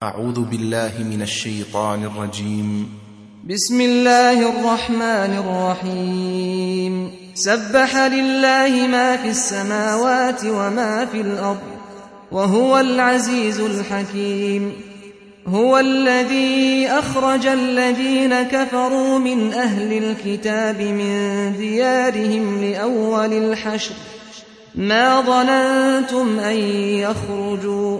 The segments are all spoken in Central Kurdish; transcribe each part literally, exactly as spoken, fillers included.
أعوذ بالله من الشيطان الرجيم. بسم الله الرحمن الرحيم. سبح لله ما في السماوات وما في الأرض وهو العزيز الحكيم. هو الذي أخرج الذين كفروا من أهل الكتاب من ديارهم لأول الحشر ما ظننتم أن يخرجوا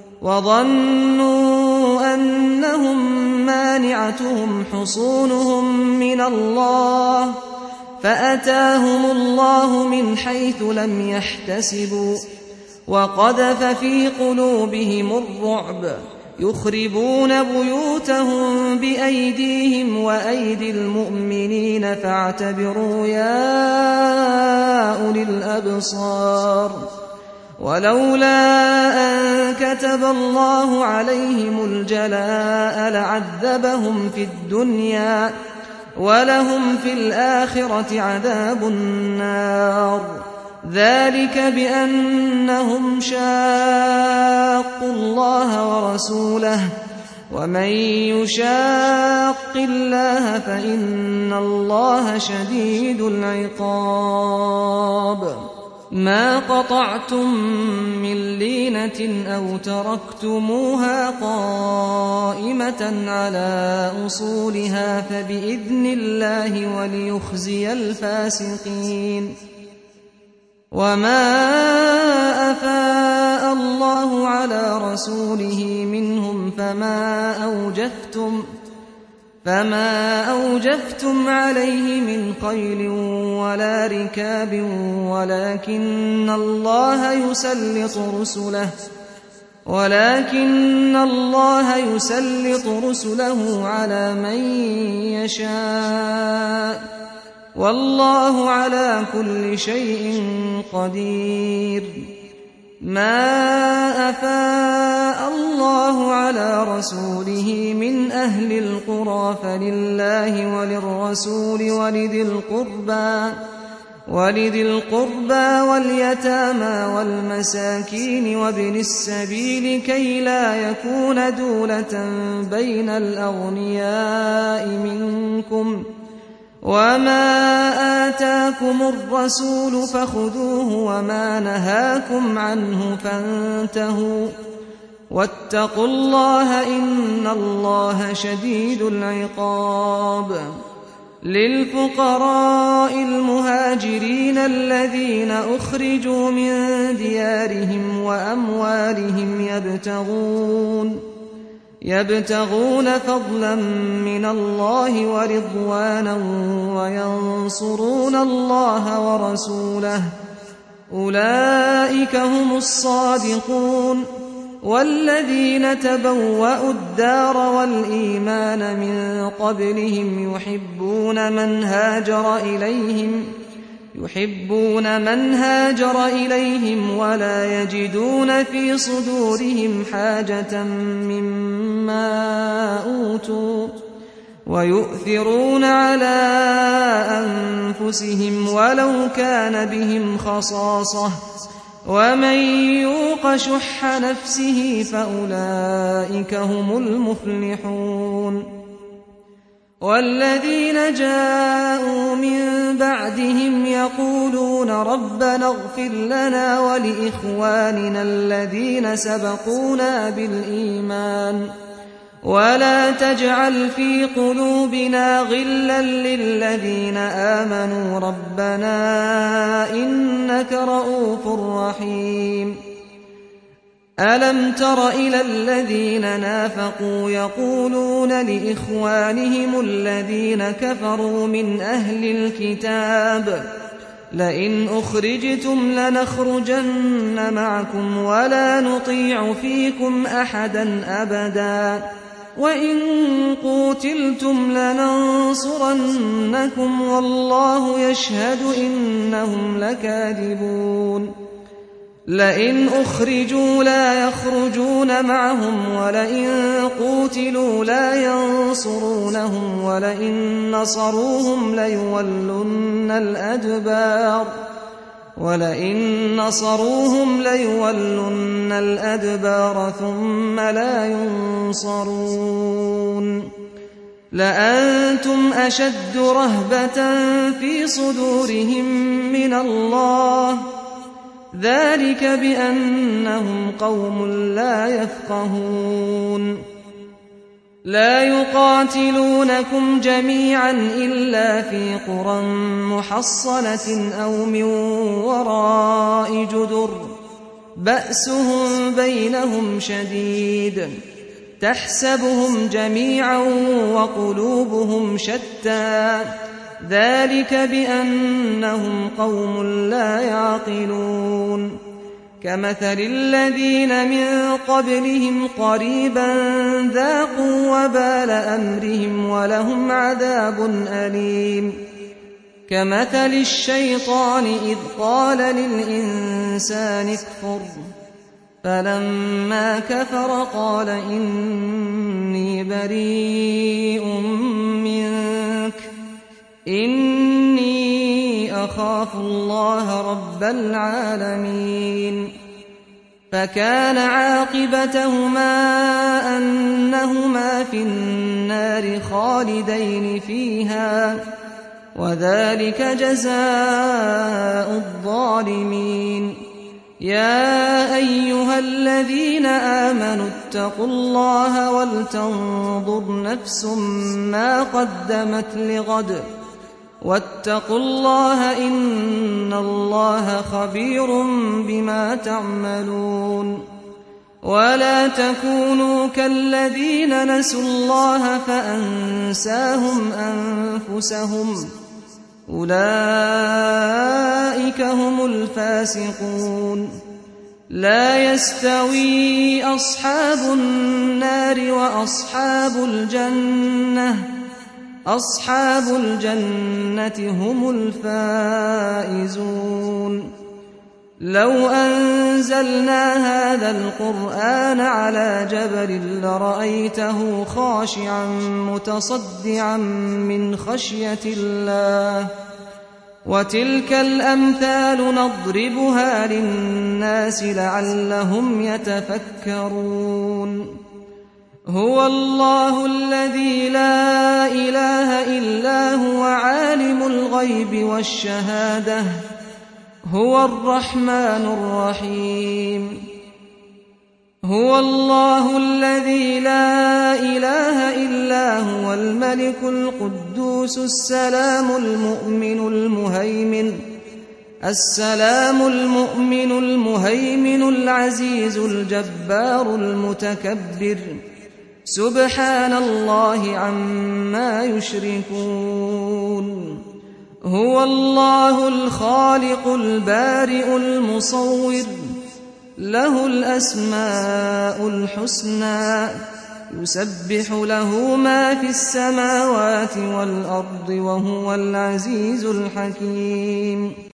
وظنوا أنهم مانعتهم حصونهم من الله فأتاهم الله من حيث لم يحتسبوا وقذف في قلوبهم الرعب يخربون بيوتهم بأيديهم وأيدي المؤمنين فاعتبروا يا أولي الأبصار. ولولا أن كتب الله عليهم الجلاء لعذبهم في الدنيا ولهم في الآخرة عذاب النار. ذلك بأنهم شاقوا الله ورسوله ومن يشاق الله فإن الله شديد العقاب. ما قطعتم من لينة أو تركتموها قائمة على أصولها فبإذن الله وليخزي الفاسقين. وما أفاء الله على رسوله منهم فما أوجفتم فما أوجفتم عليه من خيل ولا ركاب ولكن الله يسلط رسله ولكن الله يسلط رسله على من يشاء والله على كل شيء قدير. ما أفاء الله على رسوله من أهل القرى فلله وللرسول ولذي القربى ولذي القربى واليتامى والمساكين وابن السبيل كي لا يكون دولة بين الأغنياء منكم. وما آتاكم الرسول فخذوه وما نهاكم عنه فانتهوا واتقوا الله إن الله شديد العقاب. للفقراء المهاجرين الذين أخرجوا من ديارهم وأموالهم يبتغون يبتغون فضلا من الله ورضوانا وينصرون الله ورسوله أولئك هم الصادقون. والذين تبوأوا الدار والإيمان من قبلهم يحبون من هاجر إليهم يحبون من هاجر إليهم ولا يجدون في صدورهم حاجة مما أوتوا ويؤثرون على أنفسهم ولو كان بهم خصاصة ومن يوق شح نفسه فأولئك هم المفلحون. والذين جاءوا من بعدهم يقولون ربنا اغفر لنا ولإخواننا الذين سبقونا بالإيمان ولا تجعل في قلوبنا غلا للذين آمنوا ربنا إنك رؤوف رحيم. ألم تر إلى الذين نافقوا يقولون لإخوانهم الذين كفروا من أهل الكتاب لئن أخرجتم لنخرجن معكم ولا نطيع فيكم أحدا أبدا وإن قوتلتم لننصرنكم والله يشهد إنهم لكاذبون. لئن أخرجوا لا يخرجون معهم ولئن قوتلوا لا ينصرونهم ولئن نصروهم ليولن الأدبار ولئن نصروهم ليولن الأدبار ثم لا ينصرون لأنتم أشد رهبة في صدورهم من الله ذلك بأنهم قوم لا يفقهون لا يقاتلونكم جميعا إلا في قرى محصنة أو من وراء جدر بأسهم بينهم شديد تحسبهم جميعا وقلوبهم شتى ذلك بأنهم قوم لا يعقلون كمثل الذين من قبلهم قريبا ذاقوا وبال أمرهم ولهم عذاب أليم كمثل الشيطان إذ قال للإنسان اكفر فلما كفر قال إني بريء منك إني أخاف الله رب العالمين فكان عاقبتهما أنهما في النار خالدين فيها وذلك جزاء الظالمين يا أيها الذين آمنوا اتقوا الله ولتنظر نفس ما قدمت لغد واتقوا الله إن الله خبير بما تعملون ولا تكونوا كالذين نسوا الله فأنساهم أنفسهم أولئك هم الفاسقون لا يستوي أصحاب النار وأصحاب الجنة أصحاب الجنة هم الفائزون لو أنزلنا هذا القرآن على جبل لرأيته خاشعا متصدعا من خشية الله وتلك الأمثال نضربها للناس لعلهم يتفكرون هو الله الذي لا إله إلا هو عالم الغيب والشهادة هو الرحمن الرحيم هو الله الذي لا إله إلا هو الملك القدوس السلام المؤمن المهيمن السلام المؤمن المهيمن العزيز الجبار المتكبر سبحان الله عما يشركون هو الله الخالق البارئ المصور له الأسماء الحسنى يسبح له ما في السماوات والأرض وهو العزيز الحكيم